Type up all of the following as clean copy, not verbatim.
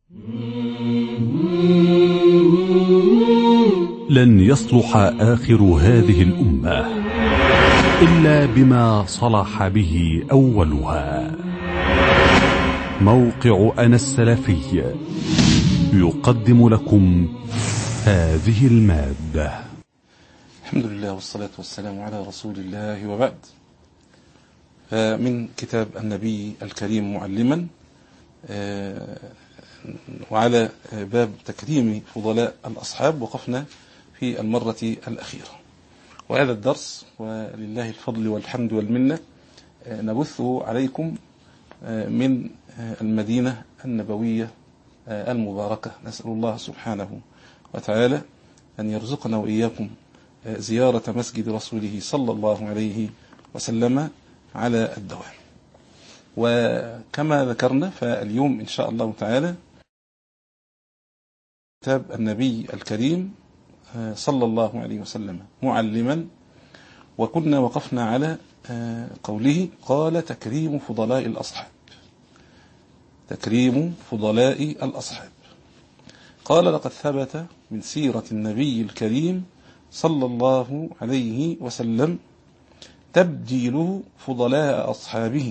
لن يصلح آخر هذه الأمة إلا بما صلح به أولها. موقع أنا السلفي يقدم لكم هذه المادة. الحمد لله والصلاة والسلام على رسول الله، وبعد. من كتاب النبي الكريم معلما، وعلى باب تكريم فضلاء الأصحاب وقفنا في المرة الأخيرة، وهذا الدرس ولله الفضل والحمد والمنة نبثه عليكم من المدينة النبوية المباركة. نسأل الله سبحانه وتعالى أن يرزقنا وإياكم زيارة مسجد رسوله صلى الله عليه وسلم على الدوام. وكما ذكرنا، فاليوم إن شاء الله تعالى كتاب النبي الكريم صلى الله عليه وسلم معلما، وكنا وقفنا على قوله قال تكريم فضلاء الأصحاب. تكريم فضلاء الأصحاب. قال لقد ثبت من سيرة النبي الكريم صلى الله عليه وسلم تبجيل فضلاء أصحابه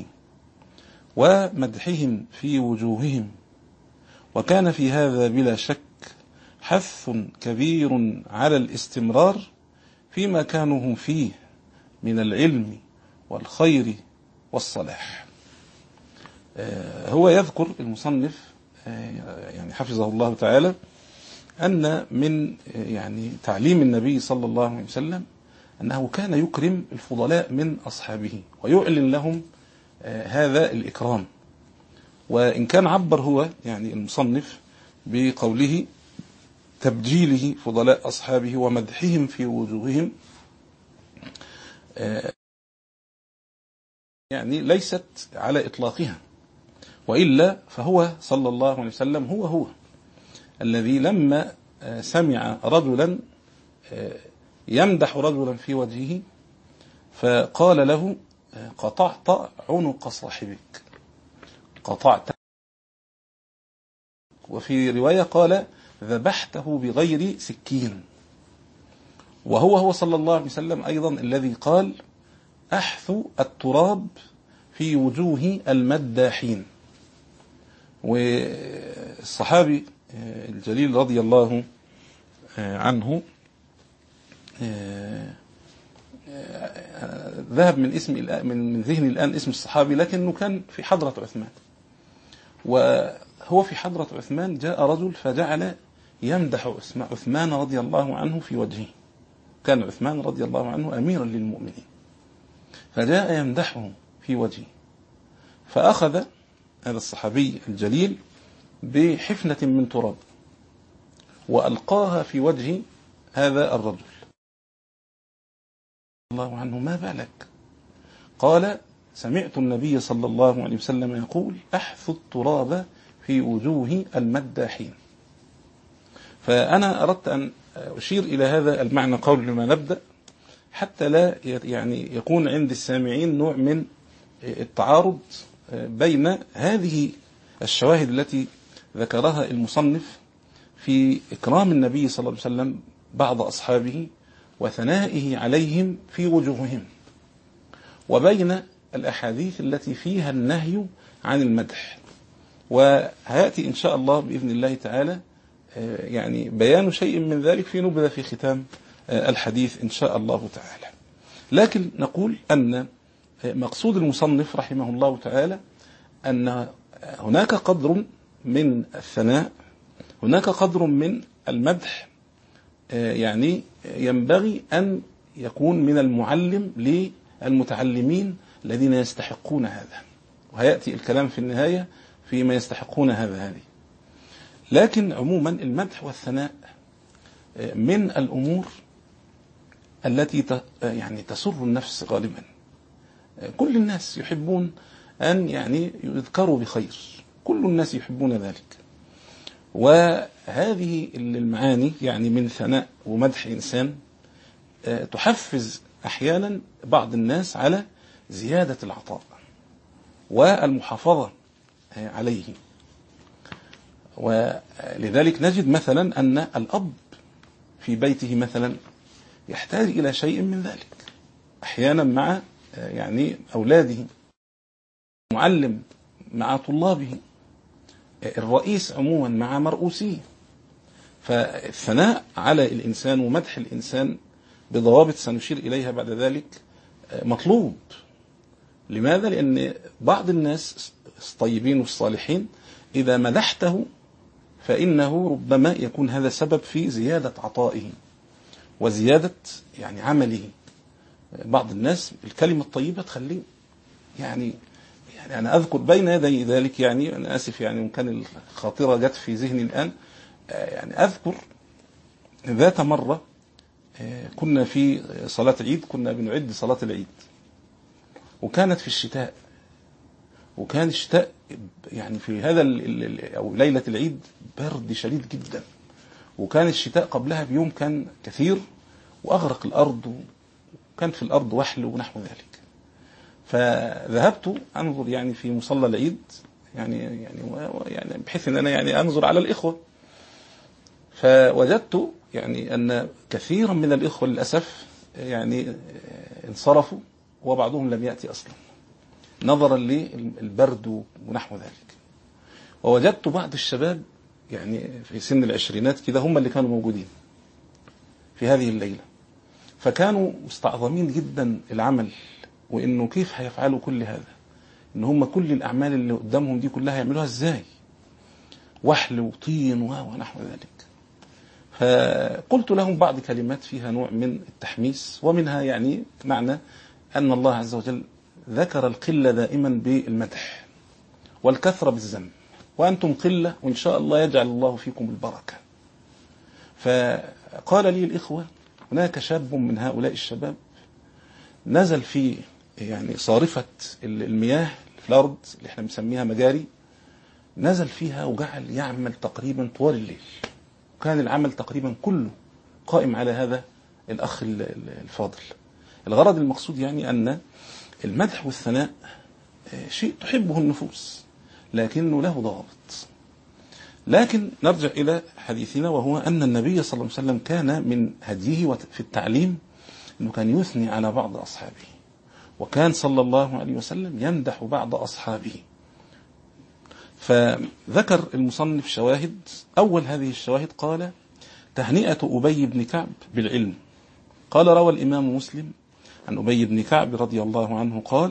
ومدحهم في وجوههم، وكان في هذا بلا شك حث كبير على الاستمرار فيما كانوا هم فيه من العلم والخير والصلاح. هو يذكر المصنف يعني حفظه الله تعالى أن من تعليم النبي صلى الله عليه وسلم أنه كان يكرم الفضلاء من أصحابه ويعلن لهم هذا الإكرام. وإن كان عبر هو المصنف بقوله تبجيله فضلاء أصحابه ومدحهم في وجوههم، ليست على إطلاقها، وإلا فهو صلى الله عليه وسلم هو الذي لما سمع رجلا يمدح رجلا في وجهه فقال له قطعت عنق صاحبك، قطعت. وفي رواية قال ذبحته بغير سكين. وهو صلى الله عليه وسلم أيضا الذي قال أحثوا التراب في وجوه المداحين. والصحابي الجليل رضي الله عنه ذهب من ذهني الآن اسم الصحابي، لكنه كان في حضرة عثمان. وهو في حضرة عثمان جاء رجل فجعل يمدح عثمان رضي الله عنه في وجهه. كان عثمان رضي الله عنه أميرا للمؤمنين، فجاء يمدحه في وجهه، فأخذ هذا الصحابي الجليل بحفنة من تراب وألقاها في وجه هذا الرجل. الله عنه ما بالك؟ قال سمعت النبي صلى الله عليه وسلم يقول أحثوا التراب في وجوه المداحين. فأنا أردت أن أشير إلى هذا المعنى قبل ما نبدأ، حتى لا يكون عند السامعين نوع من التعارض بين هذه الشواهد التي ذكرها المصنف في إكرام النبي صلى الله عليه وسلم بعض أصحابه وثنائه عليهم في وجوههم، وبين الأحاديث التي فيها النهي عن المدح. وهيأتي إن شاء الله بإذن الله تعالى بيان شيء من ذلك في نبذة في ختام الحديث إن شاء الله تعالى. لكن نقول أن مقصود المصنف رحمه الله تعالى أن هناك قدر من الثناء، هناك قدر من المدح ينبغي أن يكون من المعلم للمتعلمين الذين يستحقون هذا، وهيأتي الكلام في النهاية فيما يستحقون هذه. لكن عموما المدح والثناء من الأمور التي تسر النفس غالبا. كل الناس يحبون أن يذكروا بخير، كل الناس يحبون ذلك. وهذه المعاني من ثناء ومدح إنسان تحفز أحيانا بعض الناس على زيادة العطاء والمحافظة عليه. ولذلك نجد مثلا أن الأب في بيته مثلا يحتاج إلى شيء من ذلك أحيانا مع يعني أولاده، معلم مع طلابه، الرئيس عموما مع مرؤوسيه. فالثناء على الإنسان ومدح الإنسان بضوابط سنشير إليها بعد ذلك مطلوب. لماذا؟ لأن بعض الناس الطيبين والصالحين إذا مدحته فإنه ربما يكون هذا سبب في زيادة عطائه وزيادة يعني عمله. بعض الناس الكلمة الطيبة تخليه يعني أنا أذكر بين يدي ذلك، يعني أنا آسف يعني إن كان الخاطرة جت في ذهني الآن، يعني أذكر ذات مرة كنا في صلاة عيد، كنا بنعد صلاة العيد وكانت في الشتاء، وكان الشتاء يعني في هذا أو ليلة العيد برد شديد جدا، وكان الشتاء قبلها بيوم كان كثير وأغرق الأرض، وكان في الأرض وحل ونحو ذلك. فذهبت أنظر يعني في مصلى العيد يعني بحيث أن أنا يعني أنظر على الإخوة، فوجدت يعني أن كثيرا من الإخوة للأسف يعني انصرفوا وبعضهم لم يأتي أصلا نظرا للبرد ونحو ذلك. ووجدت بعض الشباب يعني في سن العشرينات كده هم اللي كانوا موجودين في هذه الليلة، فكانوا مستعظمين جدا العمل، وإنه كيف هيفعلوا كل هذا، إن هم كل الأعمال اللي قدامهم دي كلها يعملوها إزاي، وحل وطين ونحو ذلك. فقلت لهم بعض كلمات فيها نوع من التحميس، ومنها يعني معنى أن الله عز وجل ذكر القلة دائما بالمدح والكثرة بالذم، وأنتم قلة وإن شاء الله يجعل الله فيكم البركة. فقال لي الإخوة هناك شاب من هؤلاء الشباب نزل في يعني صارفة المياه في الأرض اللي احنا بنسميها مجاري، نزل فيها وجعل يعمل تقريبا طوال الليل، وكان العمل تقريبا كله قائم على هذا الأخ الفاضل. الغرض المقصود يعني أن المدح والثناء شيء تحبه النفوس لكنه له ضوابط. لكن نرجع إلى حديثنا، وهو أن النبي صلى الله عليه وسلم كان من هديه في التعليم أنه كان يثني على بعض أصحابه، وكان صلى الله عليه وسلم يمدح بعض أصحابه. فذكر المصنف شواهد. أول هذه الشواهد قال تهنئة أبي بن كعب بالعلم. قال روى الإمام مسلم عن أبي بن كعب رضي الله عنه قال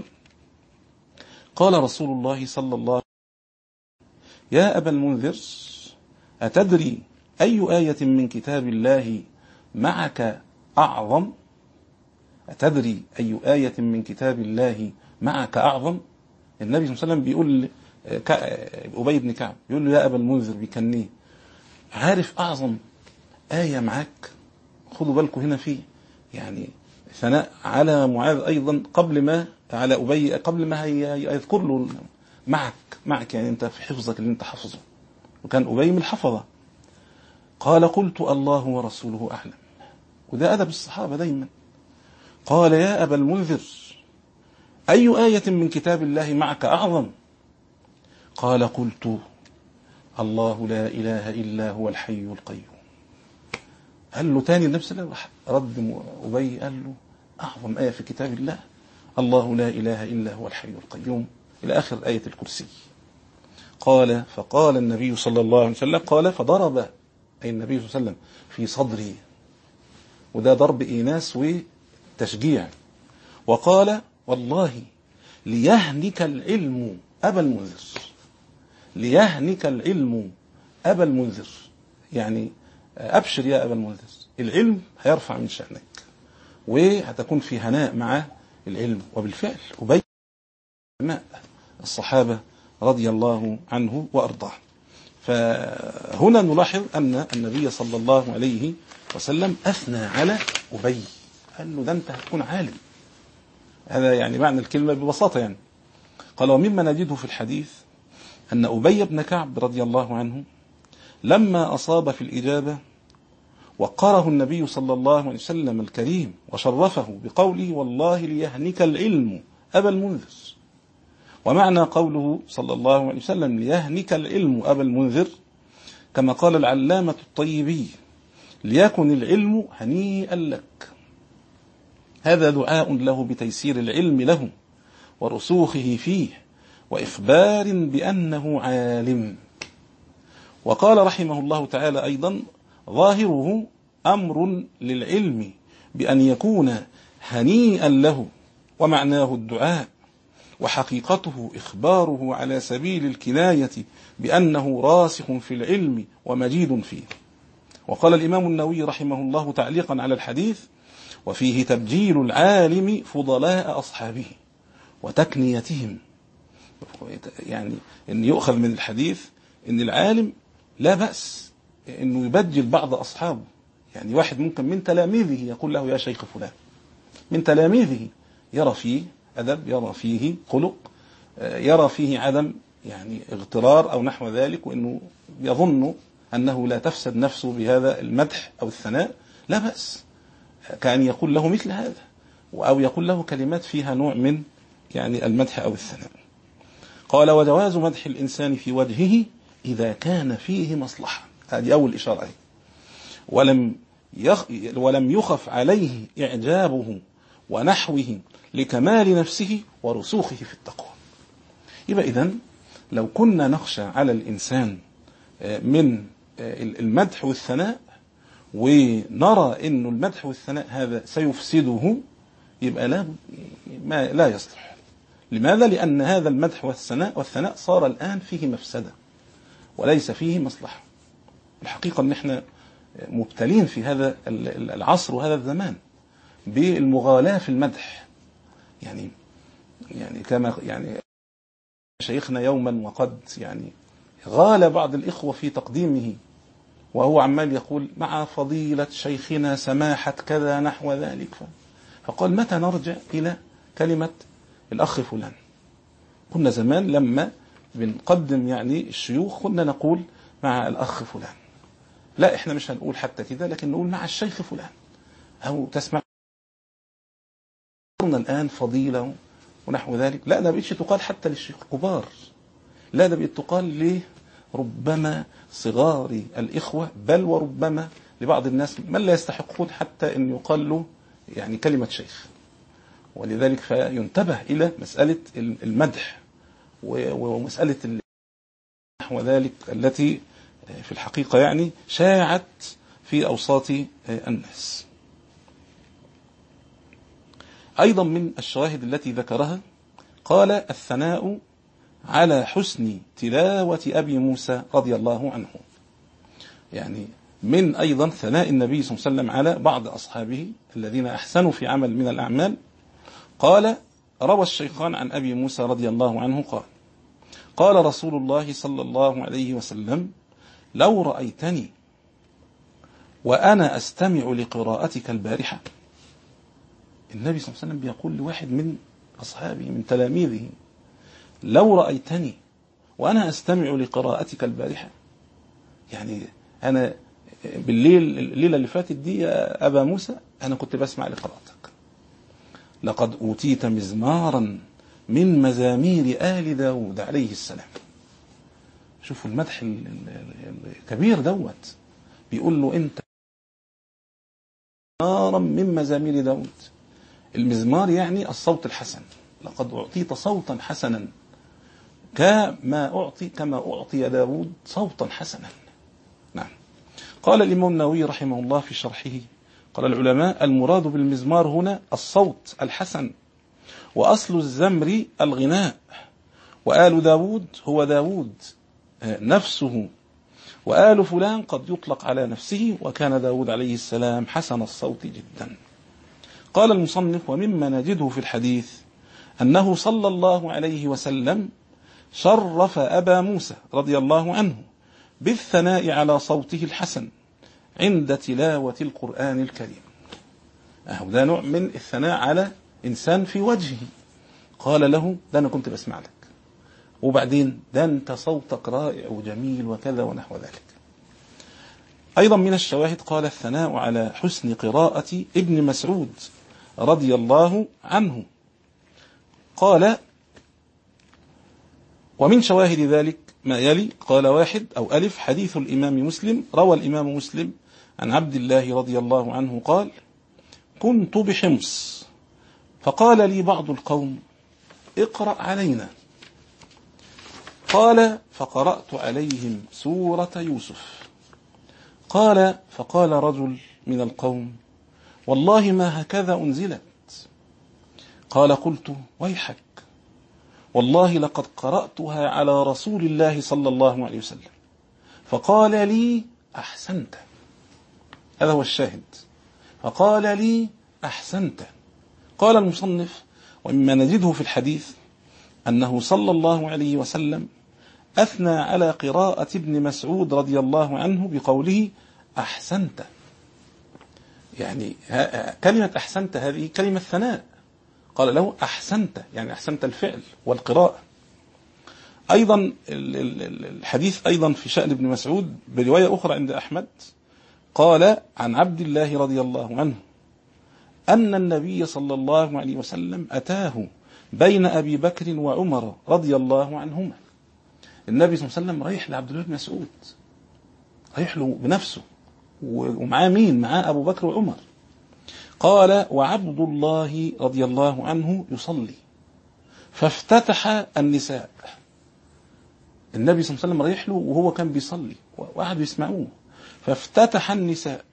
قال رسول الله صلى الله عليه وسلم يا أبا المنذر أتدري أي آية من كتاب الله معك أعظم؟ أتدري أي آية من كتاب الله معك أعظم؟ النبي صلى الله عليه وسلم بيقول أبي بن كعب، بيقول له يا أبا المنذر، بيكنيه عارف أعظم آية معك؟ خذوا بالكم هنا فيه يعني ثناء على معاذ أيضا قبل ما على أبي، قبل ما يذكر له معك يعني أنت في حفظك اللي أنت حفظه، وكان أبي من الحفظة. قال قلت الله ورسوله أعلم، وده أدب الصحابة دايما. قال يا أبا المنذر أي آية من كتاب الله معك أعظم؟ قال قلت الله لا إله إلا هو الحي القيوم. قال له تاني النبي صلى الله عليه وسلم رد أبي قال له أعظم آية في كتاب الله الله لا إله إلا هو الحي القيوم إلى آخر آية الكرسي. قال فقال النبي صلى الله عليه وسلم قال فضرب أي النبي صلى الله عليه وسلم في صدري، وده ضرب إيناس وتشجيع، وقال والله ليهنك العلم أبا المنذر، ليهنك العلم أبا المنذر، يعني أبشر يا أبا المنذر، العلم هيرفع من شأنك وهتكون في هناء مع العلم. وبالفعل أبي ماء الصحابة رضي الله عنه وأرضاه. فهنا نلاحظ أن النبي صلى الله عليه وسلم أثنى على أبي، قال له ده أنت هتكون عالم. هذا يعني معنى الكلمة ببساطة يعني. قال ومما نجده في الحديث أن أبي بن كعب رضي الله عنه لما أصاب في الإجابة وقره النبي صلى الله عليه وسلم الكريم وشرفه بقوله والله ليهنك العلم أبا المنذر. ومعنى قوله صلى الله عليه وسلم ليهنك العلم أبا المنذر كما قال العلامة الطيبي: ليكن العلم هنيئا لك. هذا دعاء له بتيسير العلم له ورسوخه فيه وإخبار بأنه عالم. وقال رحمه الله تعالى أيضا: ظاهره أمر للعلم بأن يكون هنيئا له، ومعناه الدعاء، وحقيقته إخباره على سبيل الكناية بأنه راسخ في العلم ومجيد فيه. وقال الإمام النووي رحمه الله تعليقا على الحديث: وفيه تبجيل العالم فضلاء أصحابه وتكنيتهم. يعني أن يؤخذ من الحديث أن العالم لا بأس أنه يبجل بعض أصحابه. يعني واحد ممكن من تلاميذه يقول له يا شيخ فلان، من تلاميذه، يرى فيه أدب، يرى فيه خلق، يرى فيه عدم يعني اغترار أو نحو ذلك، وأنه يظن أنه لا تفسد نفسه بهذا المدح أو الثناء، لا بأس. كان يقول له مثل هذا، أو يقول له كلمات فيها نوع من يعني المدح أو الثناء. قال: وجواز مدح الإنسان في وجهه إذا كان فيه مصلحة. هذه أول إشارة. ولم يخف عليه إعجابه ونحوه لكمال نفسه ورسوخه في التقوى. يبقى إذن لو كنا نخشى على الإنسان من المدح والثناء، ونرى أن المدح والثناء هذا سيفسده، يبقى لا يصلح. لماذا؟ لأن هذا المدح والثناء صار الآن فيه مفسدة وليس فيه مصلحة. الحقيقة أن احنا مبتلين في هذا العصر وهذا الزمان بالمغالاة في المدح. يعني كما يعني شيخنا يوما وقد يعني غال بعض الإخوة في تقديمه، وهو عمال يقول مع فضيلة شيخنا سماحة كذا نحو ذلك، فقال: متى نرجع إلى كلمة الأخ فلان؟ كنا زمان لما بنقدم يعني الشيوخ كنا نقول مع الأخ فلان. لا، احنا مش هنقول حتى كده، لكن نقول مع الشيخ فلان، أو تسمع الآن فضيلة ونحو ذلك. لا، ده بقيتش تقال حتى للشيوخ الكبار، لا ده بقيت تقال ربما صغار الإخوة، بل وربما لبعض الناس من لا يستحقون حتى أن يقال له يعني كلمة شيخ. ولذلك فينتبه إلى مسألة المدح ومسألة نحو ذلك التي في الحقيقة يعني شاعت في أوساط الناس. أيضا من الشواهد التي ذكرها قال: الثناء على حسن تلاوة أبي موسى رضي الله عنه. يعني من أيضا ثناء النبي صلى الله عليه وسلم على بعض أصحابه الذين أحسنوا في عمل من الأعمال. قال: روى الشيخان عن أبي موسى رضي الله عنه قال: قال رسول الله صلى الله عليه وسلم: لو رأيتني وأنا أستمع لقراءتك البارحة. النبي صلى الله عليه وسلم بيقول لواحد من أصحابه من تلاميذه: لو رأيتني وأنا أستمع لقراءتك البارحة. يعني أنا الليلة اللي فاتت دي يا أبا موسى أنا كنت بسمع لقراءتك. لقد أوتيت مزمارا من مزامير آل داود عليه السلام. شوفوا المدح الكبير دوت، بيقول له أنت مزمارا من مزامير داود. المزمار يعني الصوت الحسن. لقد أعطيت صوتا حسنا كما أعطي داود صوتا حسنا. نعم. قال الإمام النووي رحمه الله في شرحه، قال العلماء: المراد بالمزمار هنا الصوت الحسن، وأصل الزمر الغناء، وآل داود هو داود نفسه، وآل فلان قد يطلق على نفسه، وكان داود عليه السلام حسن الصوت جدا. قال المصنف: ومما نجده في الحديث أنه صلى الله عليه وسلم شرف أبا موسى رضي الله عنه بالثناء على صوته الحسن عند تلاوة القرآن الكريم. ده نوع من الثناء على إنسان في وجهه. قال له: ده أنا كنت بسمع لك، وبعدين ده أنت صوتك رائع وجميل وكذا ونحو ذلك. أيضا من الشواهد قال: الثناء على حسن قراءة ابن مسعود رضي الله عنه. قال: ومن شواهد ذلك ما يلي. قال واحد أو ألف: حديث الإمام مسلم، روى الإمام مسلم عن عبد الله رضي الله عنه قال: كنت بحمص فقال لي بعض القوم: اقرأ علينا. قال: فقرأت عليهم سورة يوسف. قال: فقال رجل من القوم: والله ما هكذا أنزلت. قال: قلت: ويحك، والله لقد قرأتها على رسول الله صلى الله عليه وسلم. فقال لي: أحسنت. هذا هو الشاهد. فقال لي: أحسنت. قال المصنف: ومما نجده في الحديث أنه صلى الله عليه وسلم أثنى على قراءة ابن مسعود رضي الله عنه بقوله: أحسنت. يعني كلمة أحسنت هذه كلمة ثناء، قال له أحسنت، يعني أحسنت الفعل والقراءة. أيضا الحديث أيضا في شأن ابن مسعود برواية أخرى عند أحمد، قال عن عبد الله رضي الله عنه أن النبي صلى الله عليه وسلم أتاه بين أبي بكر وعمر رضي الله عنهما. النبي صلى الله عليه وسلم رايح لعبد الله بن مسعود، رايح له بنفسه، ومعاه مين؟ معاه أبو بكر وعمر. قال: وعبد الله رضي الله عنه يصلي، فافتتح النساء. النبي صلى الله عليه وسلم رايح له وهو كان بيصلي وقعدوا يسمعوه، فافتتح النساء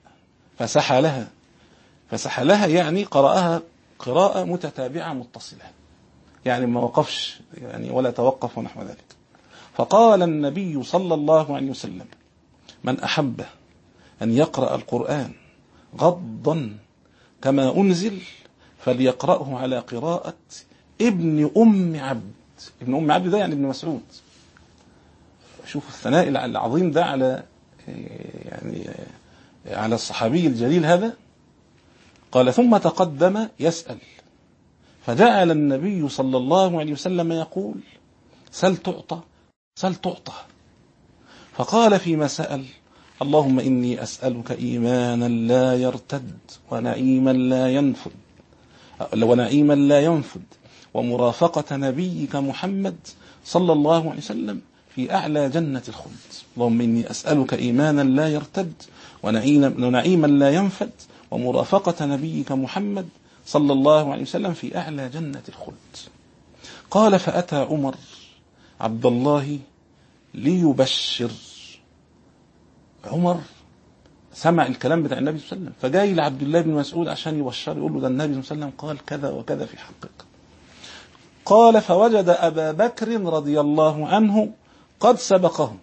فسحلها يعني قرأها قراءة متتابعة متصلة، يعني ما وقفش يعني ولا توقف ونحو ذلك. فقال النبي صلى الله عليه وسلم: من أحب أن يقرأ القرآن غضا كما أنزل فليقرأه على قراءة ابن أم عبد. ابن أم عبد ده يعني ابن مسعود. شوف الثناء العظيم ده على يعني على الصحابي الجليل هذا. قال: ثم تقدم يسأل، فجعل النبي صلى الله عليه وسلم يقول: سل تعطى، سل تعطى. فقال فيما سأل: اللهم إني أسألك إيمانا لا يرتد ونعيما لا ينفد ومرافقة نبيك محمد صلى الله عليه وسلم في أعلى جنة الخلد. اللهم إني أسألك إيمانا لا يرتد ونعيما لا ينفد ومرافقة نبيك محمد صلى الله عليه وسلم في أعلى جنة الخلد. قال: فأتى عمر عبد الله ليبشر. عمر سمع الكلام بتاع النبي صلى الله عليه وسلم، فجاي لعبد الله بن مسعود عشان يبشر، يقول له ده النبي صلى الله عليه وسلم قال كذا وكذا في حقك. قال: فوجد أبا بكر رضي الله عنه قد سبقهم.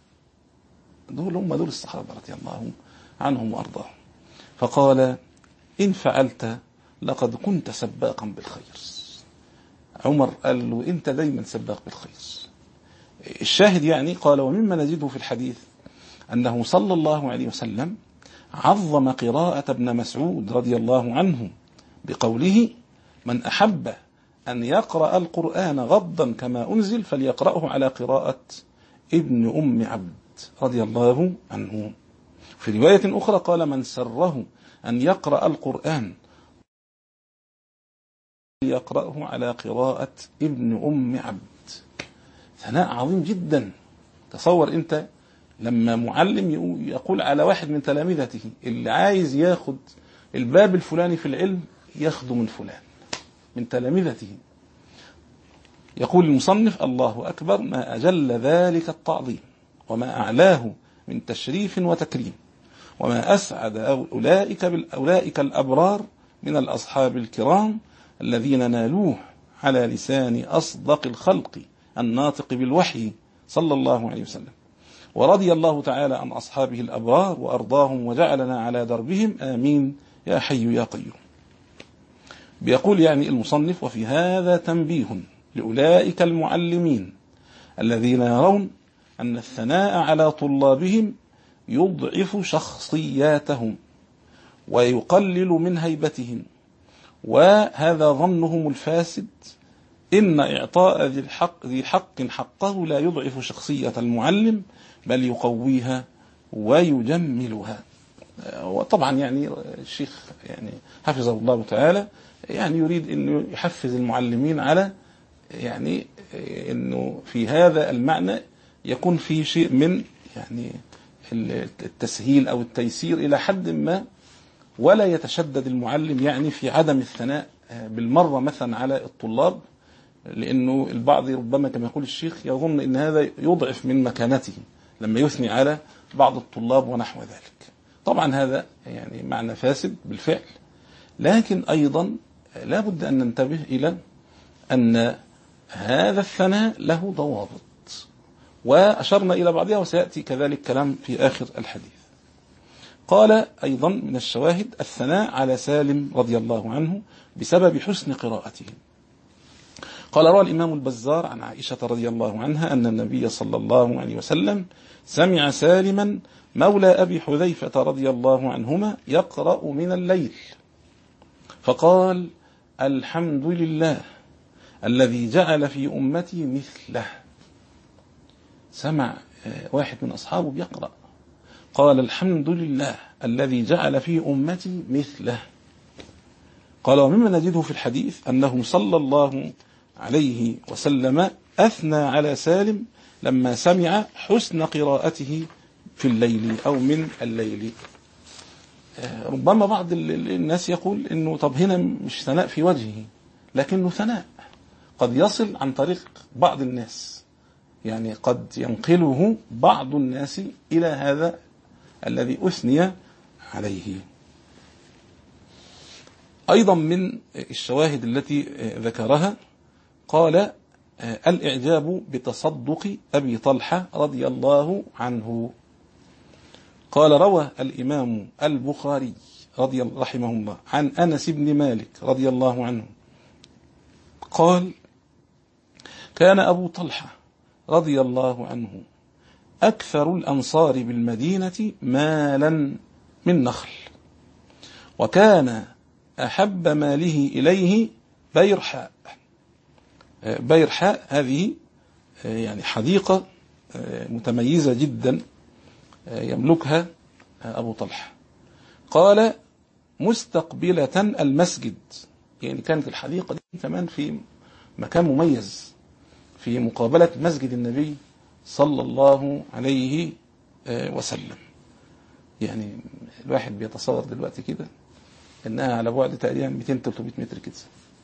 دول الصحابة رضي الله عنهم وأرضاهم. فقال: إن فعلت لقد كنت سباقا بالخير. عمر قال له: أنت دايما سباق بالخير. الشاهد يعني قال: ومما نجده في الحديث أنه صلى الله عليه وسلم عظم قراءة ابن مسعود رضي الله عنه بقوله: من أحب أن يقرأ القرآن غضا كما أنزل فليقرأه على قراءة ابن أم عبد رضي الله عنه. في رواية أخرى قال: من سره أن يقرأ القرآن يقرأه على قراءة ابن أم عبد. ثناء عظيم جدا. تصور أنت لما معلم يقول على واحد من تلامذته اللي عايز ياخد الباب الفلاني في العلم ياخده من فلان من تلامذته. يقول المصنف: الله أكبر، ما أجل ذلك التعظيم وما أعلاه من تشريف وتكريم، وما أسعد أولئك الأبرار من الأصحاب الكرام الذين نالوه على لسان أصدق الخلق الناطق بالوحي صلى الله عليه وسلم. ورضي الله تعالى عن أصحابه الأبرار وأرضاهم وجعلنا على دربهم، آمين يا حي يا قيوم. بيقول يعني المصنف: وفي هذا تنبيه لأولئك المعلمين الذين يرون أن الثناء على طلابهم يضعف شخصياتهم ويقلل من هيبتهم، وهذا ظنهم الفاسد. إن إعطاء ذي حق حقه لا يضعف شخصية المعلم بل يقويها ويجملها. وطبعا يعني الشيخ يعني حفظه الله تعالى يعني يريد أن يحفز المعلمين على يعني انه في هذا المعنى يكون في شيء من يعني التسهيل او التيسير الى حد ما، ولا يتشدد المعلم يعني في عدم الثناء بالمرة مثلا على الطلاب، لانه البعض ربما كما يقول الشيخ يظن ان هذا يضعف من مكانته لما يثني على بعض الطلاب ونحو ذلك. طبعا هذا يعني معنى فاسد بالفعل، لكن ايضا لا بد ان ننتبه الى ان هذا الثناء له ضوابط، واشرنا الى بعضها وسياتي كذلك كلام في اخر الحديث. قال ايضا من الشواهد الثناء على سالم رضي الله عنه بسبب حسن قراءته. قال روى الامام البزار عن عائشه رضي الله عنها ان النبي صلى الله عليه وسلم سمع سالما مولى ابي حذيفه رضي الله عنهما يقرأ من الليل فقال: الحمد لله الذي جعل في أمتي مثله. سمع واحد من أصحابه بيقرأ، قال: الحمد لله الذي جعل في أمتي مثله. قال: ومما نجده في الحديث أنه صلى الله عليه وسلم أثنى على سالم لما سمع حسن قراءته في الليل أو من الليل. ربما بعض الناس يقول إنه طب هنا مش ثناء في وجهه، لكنه ثناء قد يصل عن طريق بعض الناس، يعني قد ينقله بعض الناس إلى هذا الذي أثني عليه. أيضا من الشواهد التي ذكرها قال: الإعجاب بتصدق أبي طلحة رضي الله عنه. قال: روى الإمام البخاري رحمه الله عن أنس بن مالك رضي الله عنه قال: كان أبو طلحة رضي الله عنه أكثر الأنصار بالمدينة مالا من نخل، وكان أحب ماله إليه بيرحاء. بيرحاء هذه يعني حديقة متميزة جدا يملكها أبو طلحة. قال: مستقبلة المسجد، يعني كانت الحديقة دي كمان في مكان مميز في مقابلة مسجد النبي صلى الله عليه وسلم. يعني الواحد بيتصور دلوقتي كده انها على بعد تقريبا 200-300 متر كده،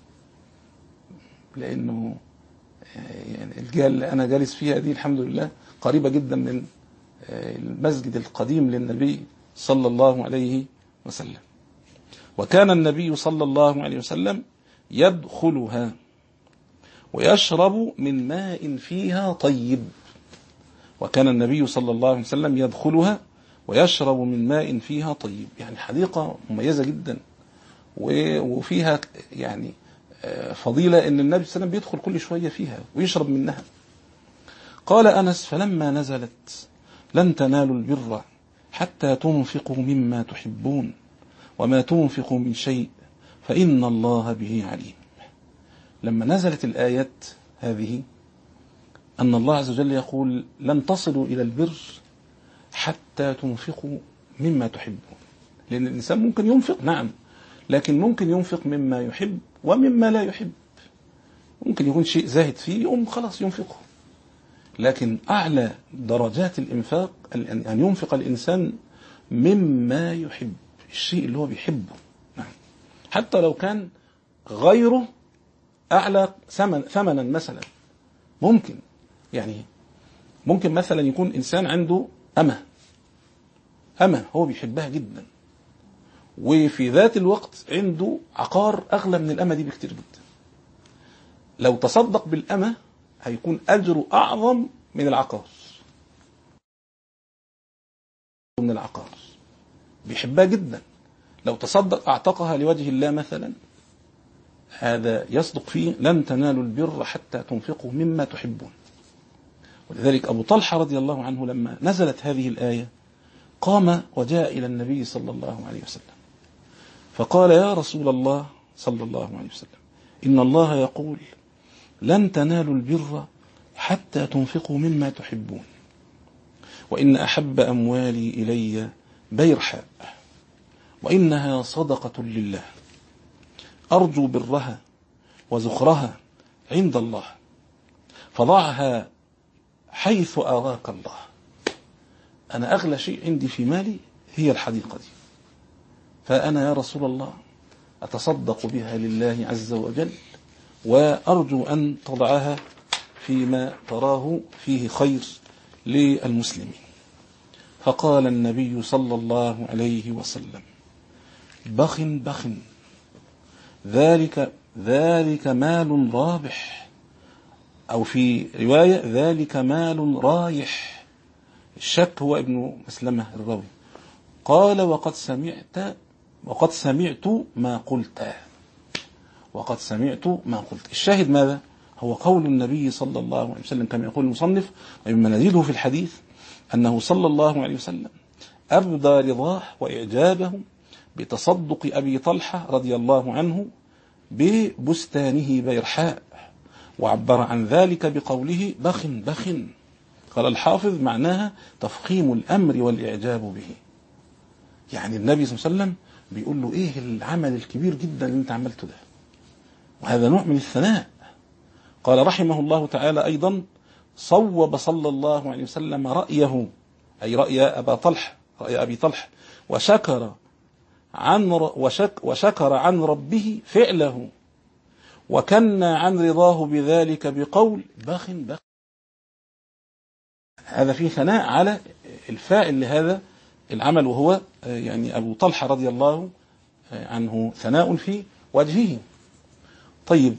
لانه يعني الجهه اللي انا جالس فيها دي الحمد لله قريبه جدا من المسجد القديم للنبي صلى الله عليه وسلم. وكان النبي صلى الله عليه وسلم يدخلها ويشرب من ماء فيها طيب. وكان النبي صلى الله عليه وسلم يدخلها ويشرب من ماء فيها طيب، يعني حديقة مميزة جدا وفيها يعني فضيلة ان النبي صلى الله عليه وسلم بيدخل كل شوية فيها ويشرب منها. قال أنس: فلما نزلت لن تنالوا البر حتى تنفقوا مما تحبون وما تنفقوا من شيء فإن الله به عليم. لما نزلت الآيات هذه أن الله عز وجل يقول: لن تصلوا إلى البر حتى تنفقوا مما تحبون. لأن الإنسان ممكن ينفق، نعم، لكن ممكن ينفق مما يحب ومما لا يحب. ممكن يكون شيء زاهد فيه يقوم خلاص ينفقه، لكن أعلى درجات الإنفاق أن ينفق الإنسان مما يحب، الشيء اللي هو بيحبه، نعم، حتى لو كان غيره أعلى ثمنا مثلا. ممكن يعني ممكن مثلا يكون إنسان عنده أمة هو بيحبها جدا، وفي ذات الوقت عنده عقار أغلى من الأمة دي بكتير جدا. لو تصدق بالأمة هيكون أجره أعظم من العقار. بيحبها جدا، لو تصدق أعتقها لوجه الله مثلا، هذا يصدق فيه: لن تنالوا البر حتى تنفقوا مما تحبون. ولذلك أبو طلحة رضي الله عنه لما نزلت هذه الآية قام وجاء إلى النبي صلى الله عليه وسلم فقال: يا رسول الله صلى الله عليه وسلم، إن الله يقول: لن تنالوا البر حتى تنفقوا مما تحبون، وإن أحب أموالي إلي بيرحاء، وإنها صدقة لله، أرجو برها وزخرها عند الله، فضعها حيث أراك الله. أنا أغلى شيء عندي في مالي هي الحديقة دي، فأنا يا رسول الله أتصدق بها لله عز وجل، وأرجو أن تضعها فيما تراه فيه خير للمسلمين. فقال النبي صلى الله عليه وسلم: بخ بخ، ذلك مال رابح، أو في رواية ذلك مال رايح. الشك هو ابن مسلمة الراوي. قال: وقد سمعت ما قلت. وقد سمعت ما قلت. الشاهد ماذا؟ هو قول النبي صلى الله عليه وسلم كما يقول المصنف، ومما نزيده في الحديث أنه صلى الله عليه وسلم أبدى رضاه وإعجابه بتصدق أبي طلحة رضي الله عنه ببستانه بيرحاء، وعبر عن ذلك بقوله بخ بخ. قال الحافظ معناها تفخيم الأمر والإعجاب به. يعني النبي صلى الله عليه وسلم بيقول له إيه العمل الكبير جدا اللي انت عملته ده، وهذا نوع من الثناء. قال رحمه الله تعالى أيضا: صوب صلى الله عليه وسلم رأيه، أي رأي أبي طلحة، وشكر عن ربه فعله، وكنى عن رضاه بذلك بقول بخ بخ. هذا فيه ثناء على الفاعل لهذا العمل، وهو يعني أبو طلحة رضي الله عنه، ثناء في وجهه. طيب،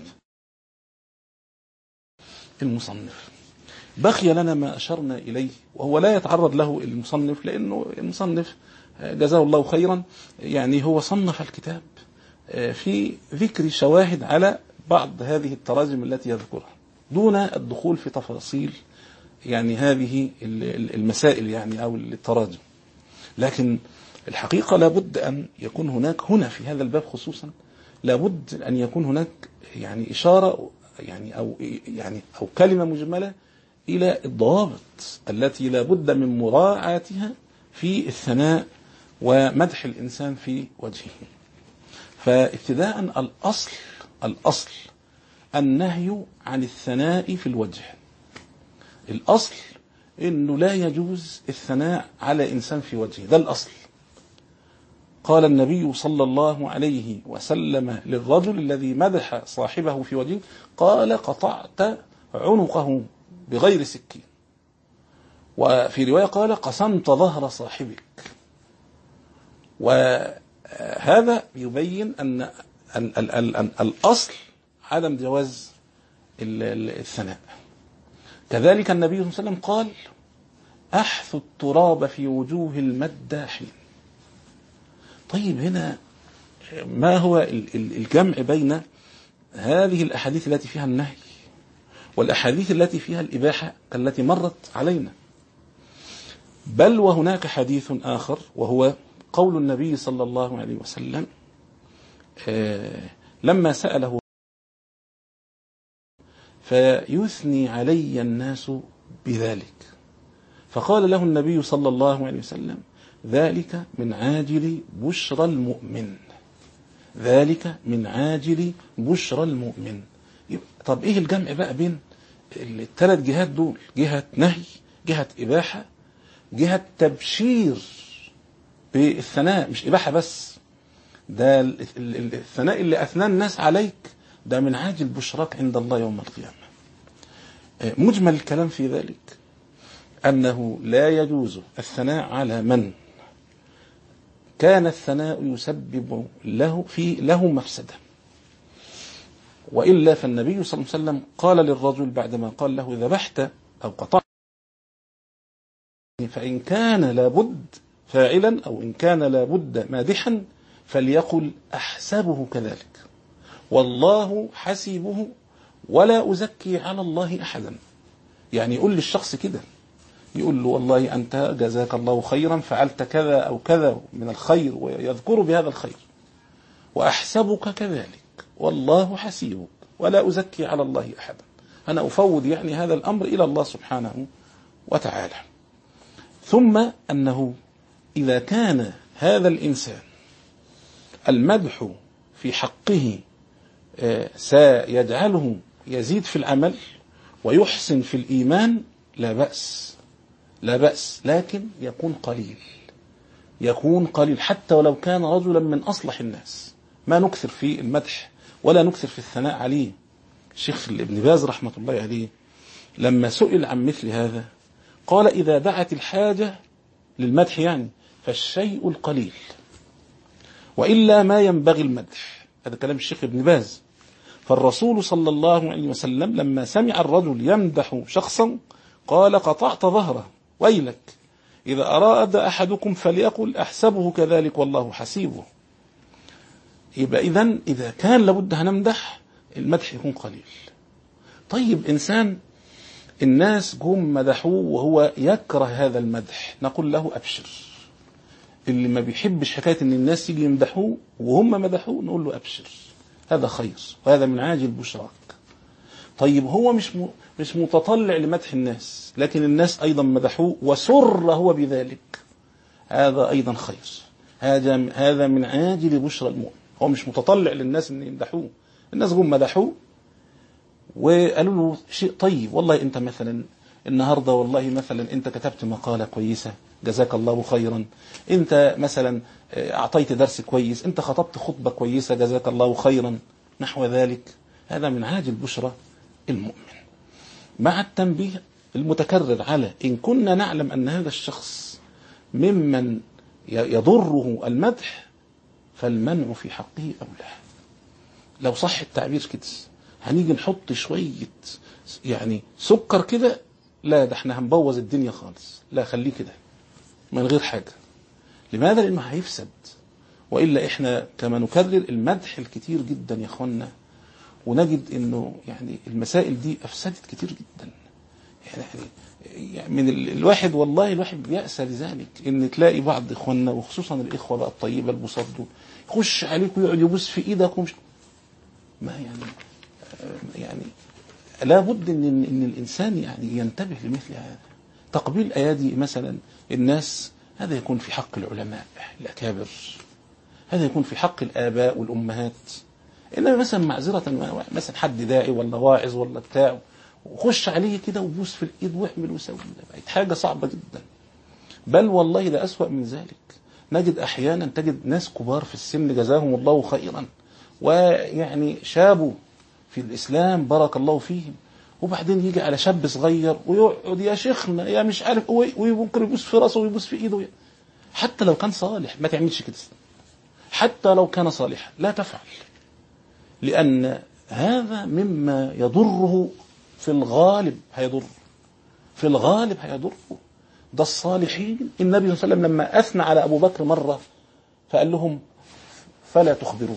المصنف بقي لنا ما أشرنا إليه، وهو لا يتعرض له المصنف، لأنه المصنف جزاه الله خيرا يعني هو صنف الكتاب في ذكر شواهد على بعض هذه التراجم التي يذكرها، دون الدخول في تفاصيل يعني هذه المسائل يعني أو التراجم. لكن الحقيقة لابد أن يكون هنا في هذا الباب خصوصا لابد أن يكون هناك يعني إشارة أو كلمة مجملة إلى الضوابط التي لابد من مراعاتها في الثناء ومدح الإنسان في وجهه. فابتداء الأصل النهي عن الثناء في الوجه. الأصل إنه لا يجوز الثناء على إنسان في وجهه، ده الأصل. قال النبي صلى الله عليه وسلم للرجل الذي مدح صاحبه في وجهه، قال: قطعت عنقه بغير سكين. وفي رواية قال: قسمت ظهر صاحبك. وهذا يبين أن الأصل عدم جواز الثناء. كذلك النبي صلى الله عليه وسلم قال: أحثوا التراب في وجوه المداحين. طيب، هنا ما هو الجمع بين هذه الأحاديث التي فيها النهي والأحاديث التي فيها الإباحة التي مرت علينا؟ بل وهناك حديث آخر، وهو قول النبي صلى الله عليه وسلم لما سأله: فيثني علي الناس بذلك، فقال له النبي صلى الله عليه وسلم: ذلك من عاجل بشرى المؤمن. ذلك من عاجل بشرى المؤمن. طب ايه الجمع بقى بين الثلاث جهات دول؟ جهة نهي، جهة إباحة، جهة تبشير بالثناء. مش إباحة بس، ده الثناء اللي أثنى الناس عليك ده من عاجل بشراك عند الله يوم القيامة. مجمل الكلام في ذلك أنه لا يجوز الثناء على من كان الثناء يسبب له مفسدة، وإلا فالنبي صلى الله عليه وسلم قال للرجل بعدما قال له: ذبحت أو قطعت، فإن كان لابد فاعلا أو إن كان لابد مادحا فليقل: أحسبه كذلك، والله حسيبه ولا أزكي على الله أحدا. يعني يقول للشخص كده، يقول له: والله أنت جزاك الله خيرا، فعلت كذا أو كذا من الخير، ويذكر بهذا الخير، وأحسبك كذلك، والله حسيبك ولا أزكي على الله أحدا. أنا أفوض يعني هذا الأمر إلى الله سبحانه وتعالى. ثم أنه إذا كان هذا الإنسان المدح في حقه سيجعله يزيد في العمل ويحسن في الإيمان لا بأس، لا بأس، لكن يكون قليل حتى ولو كان رجلا من أصلح الناس. ما نكثر في المدح ولا نكثر في الثناء عليه. الشيخ ابن باز رحمة الله عليه لما سئل عن مثل هذا قال: إذا دعت الحاجة للمدح يعني فالشيء القليل، وإلا ما ينبغي المدح. هذا كلام الشيخ ابن باز. فالرسول صلى الله عليه وسلم لما سمع الرجل يمدح شخصا قال: قطعت ظهره، ويلك، إذا أراد أحدكم فليقل أحسبه كذلك والله حسيبه. يبقى إذا كان لابد هنمدح المدح يكون قليل. طيب إنسان الناس جم مدحوه وهو يكره هذا المدح، نقول له أبشر. اللي ما بيحبش حكاية إن الناس يجي يمدحوه وهم مدحوه نقول له أبشر، هذا خير وهذا من عاجل بشراك. طيب هو مش متطلع لمدح الناس، لكن الناس أيضا مدحوه وسر هو بذلك، هذا أيضا خير، هذا من عاجل بشرى المؤمن. هو مش متطلع للناس إن يمدحوه، الناس جم مدحوه وقالوا له شيء طيب، والله أنت مثلا النهاردة والله مثلا أنت كتبت مقالة كويسة جزاك الله خيرا، أنت مثلا أعطيت درس كويس، أنت خطبت خطبة كويسة جزاك الله خيرا، نحو ذلك. هذا من عاجل بشرى المؤمن، مع التنبيه المتكرر على إن كنا نعلم أن هذا الشخص ممن يضره المدح فالمنع في حقه أولى. لو صح التعبير كده هنيجي نحط شوية يعني سكر كده، لا ده احنا هنبوظ الدنيا خالص، لا خليه كده من غير حاجة. لماذا؟ لأنه هيفسد. وإلا احنا كما نكرر المدح الكتير جدا يا اخوانا، ونجد انه يعني المسائل دي افسدت كتير جدا. يعني من الواحد والله الواحد بيأسى لذلك، ان تلاقي بعض اخواننا وخصوصا الاخوة بقى الطيبة البساط دول يخش عليك ويقعد يبوس في ايدك ومش ما يعني لا بد ان الانسان يعني ينتبه لمثل هذا. تقبيل ايادي مثلا الناس هذا يكون في حق العلماء الاكابر، هذا يكون في حق الاباء والامهات. انما مثلا معذره مثلا حد داعي ولا واعظ ولا بتاع وخش عليه كده وبوس في الايد واعمل وسوي، بقت حاجه صعبه جدا. بل والله ده اسوأ من ذلك، نجد احيانا تجد ناس كبار في السن جزاهم الله خيرا ويعني شابوا في الاسلام بارك الله فيهم، وبعدين يجي على شاب صغير ويقعد يا شيخنا يا مش عارف، وممكن يبوس في راسه ويبوس في ايده. حتى لو كان صالح ما تعملش كده، حتى لو كان صالحا لا تفعل، لأن هذا مما يضره في الغالب، هيضره. ده الصالحين النبي صلى الله عليه وسلم لما أثنى على أبو بكر مرة فقال لهم فلا تخبروه.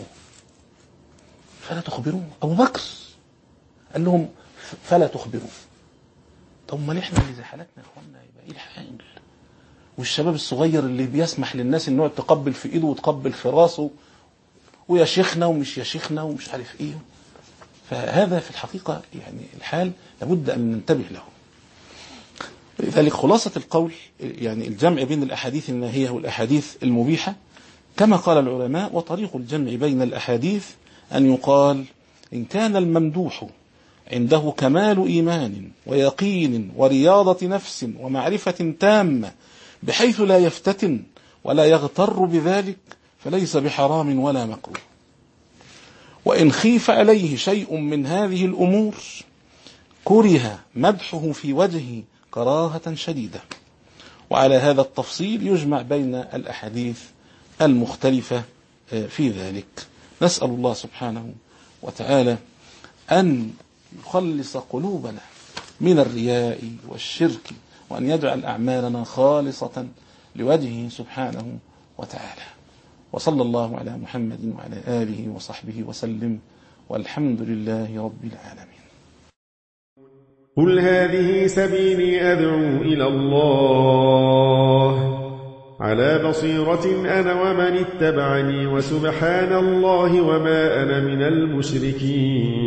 أبو بكر قال لهم فلا تخبروه. طب ما احنا اللي زي حالتنا يا اخوانا يبقى ايه الحال؟ والشباب الصغير اللي بيسمح للناس انه تقبل في ايده وتقبل في راسه ويا شيخنا ومش يا شيخنا ومش عارف ايه. فهذا في الحقيقة يعني الحال لابد ان ننتبه له. لذلك خلاصة القول يعني الجمع بين الاحاديث الناهية والاحاديث المبيحة كما قال العلماء. وطريق الجمع بين الاحاديث ان يقال ان كان الممدوح عنده كمال إيمان ويقين ورياضة نفس ومعرفة تامة بحيث لا يفتتن ولا يغتر بذلك فليس بحرام ولا مكروه. وإن خيف عليه شيء من هذه الأمور كره مدحه في وجهه كراهة شديدة. وعلى هذا التفصيل يجمع بين الأحاديث المختلفة في ذلك. نسأل الله سبحانه وتعالى أن يخلص قلوبنا من الرياء والشرك، وأن يجعل أعمالنا خالصة لوجهه سبحانه وتعالى. وصلى الله على محمد وعلى آله وصحبه وسلم، والحمد لله رب العالمين. قل هذه سبيلي أدعو إلى الله على بصيرة أنا ومن اتبعني، وسبحان الله وما أنا من المشركين.